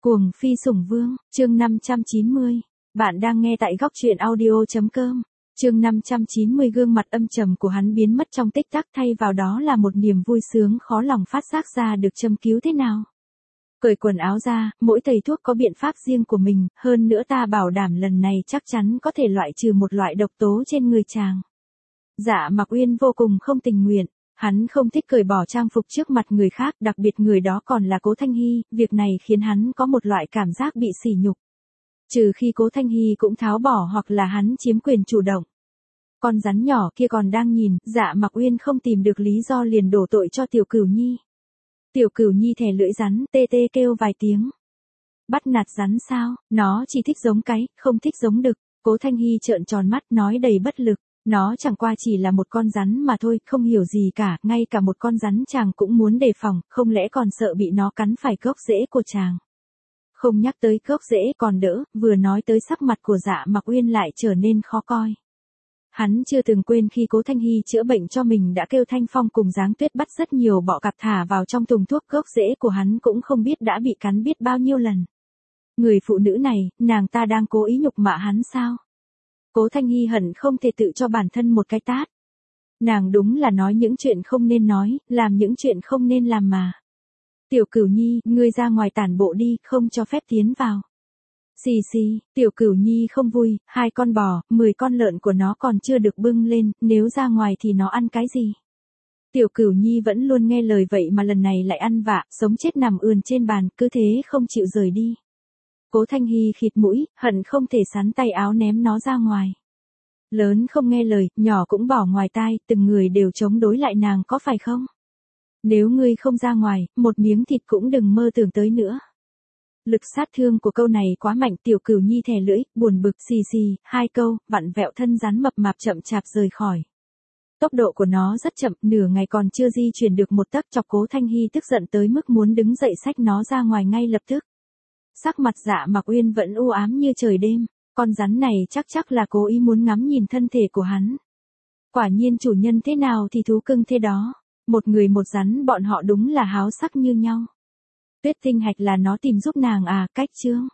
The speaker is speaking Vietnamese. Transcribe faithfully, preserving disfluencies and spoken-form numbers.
Cuồng phi sủng vương, chương năm trăm chín mươi. Bạn đang nghe tại góc truyện audio.com. Chương năm trăm chín mươi. Gương mặt âm trầm của hắn biến mất trong tích tắc, thay vào đó là một niềm vui sướng khó lòng phát giác ra được châm cứu thế nào. Cởi quần áo ra, mỗi thầy thuốc có biện pháp riêng của mình, hơn nữa ta bảo đảm lần này chắc chắn có thể loại trừ một loại độc tố trên người chàng. Dạ Mặc Uyên vô cùng không tình nguyện. Hắn không thích cởi bỏ trang phục trước mặt người khác, đặc biệt người đó còn là Cố Thanh Hy, việc này khiến hắn có một loại cảm giác bị sỉ nhục. Trừ khi Cố Thanh Hy cũng tháo bỏ hoặc là hắn chiếm quyền chủ động. Con rắn nhỏ kia còn đang nhìn, Dạ Mặc Uyên không tìm được lý do liền đổ tội cho Tiểu Cửu Nhi. Tiểu Cửu Nhi thè lưỡi rắn, tê tê kêu vài tiếng. Bắt nạt rắn sao, nó chỉ thích giống cái, không thích giống đực. Cố Thanh Hy trợn tròn mắt nói đầy bất lực. Nó chẳng qua chỉ là một con rắn mà thôi, không hiểu gì cả, ngay cả một con rắn chàng cũng muốn đề phòng, không lẽ còn sợ bị nó cắn phải gốc rễ của chàng. Không nhắc tới gốc rễ còn đỡ, vừa nói tới sắc mặt của Dạ Mặc Uyên lại trở nên khó coi. Hắn chưa từng quên khi Cố Thanh Hy chữa bệnh cho mình đã kêu Thanh Phong cùng Giáng Tuyết bắt rất nhiều bọ cạp thả vào trong thùng thuốc, gốc rễ của hắn cũng không biết đã bị cắn biết bao nhiêu lần. Người phụ nữ này, nàng ta đang cố ý nhục mạ hắn sao? Cố Thanh Hy hận không thể tự cho bản thân một cái tát. Nàng đúng là nói những chuyện không nên nói, làm những chuyện không nên làm mà. Tiểu Cửu Nhi, ngươi ra ngoài tản bộ đi, không cho phép tiến vào. Xì xì, Tiểu Cửu Nhi không vui, hai con bò, mười con lợn của nó còn chưa được bưng lên, nếu ra ngoài thì nó ăn cái gì? Tiểu Cửu Nhi vẫn luôn nghe lời vậy mà lần này lại ăn vạ, sống chết nằm ườn trên bàn, cứ thế không chịu rời đi. Cố Thanh Hy khịt mũi, hận không thể sắn tay áo ném nó ra ngoài. Lớn không nghe lời, nhỏ cũng bỏ ngoài tai, từng người đều chống đối lại nàng có phải không? Nếu ngươi không ra ngoài, một miếng thịt cũng đừng mơ tưởng tới nữa. Lực sát thương của câu này quá mạnh, Tiểu Cửu Nhi thè lưỡi, buồn bực xì xì, hai câu, vặn vẹo thân rắn mập mạp chậm chạp rời khỏi. Tốc độ của nó rất chậm, nửa ngày còn chưa di chuyển được một tấc, chọc Cố Thanh Hy tức giận tới mức muốn đứng dậy xách nó ra ngoài ngay lập tức. Sắc mặt Dạ Mặc Uyên vẫn u ám như trời đêm, con rắn này chắc chắc là cố ý muốn ngắm nhìn thân thể của hắn. Quả nhiên chủ nhân thế nào thì thú cưng thế đó, một người một rắn bọn họ đúng là háo sắc như nhau. Tuyết Tinh Hạch là nó tìm giúp nàng à, cách chương.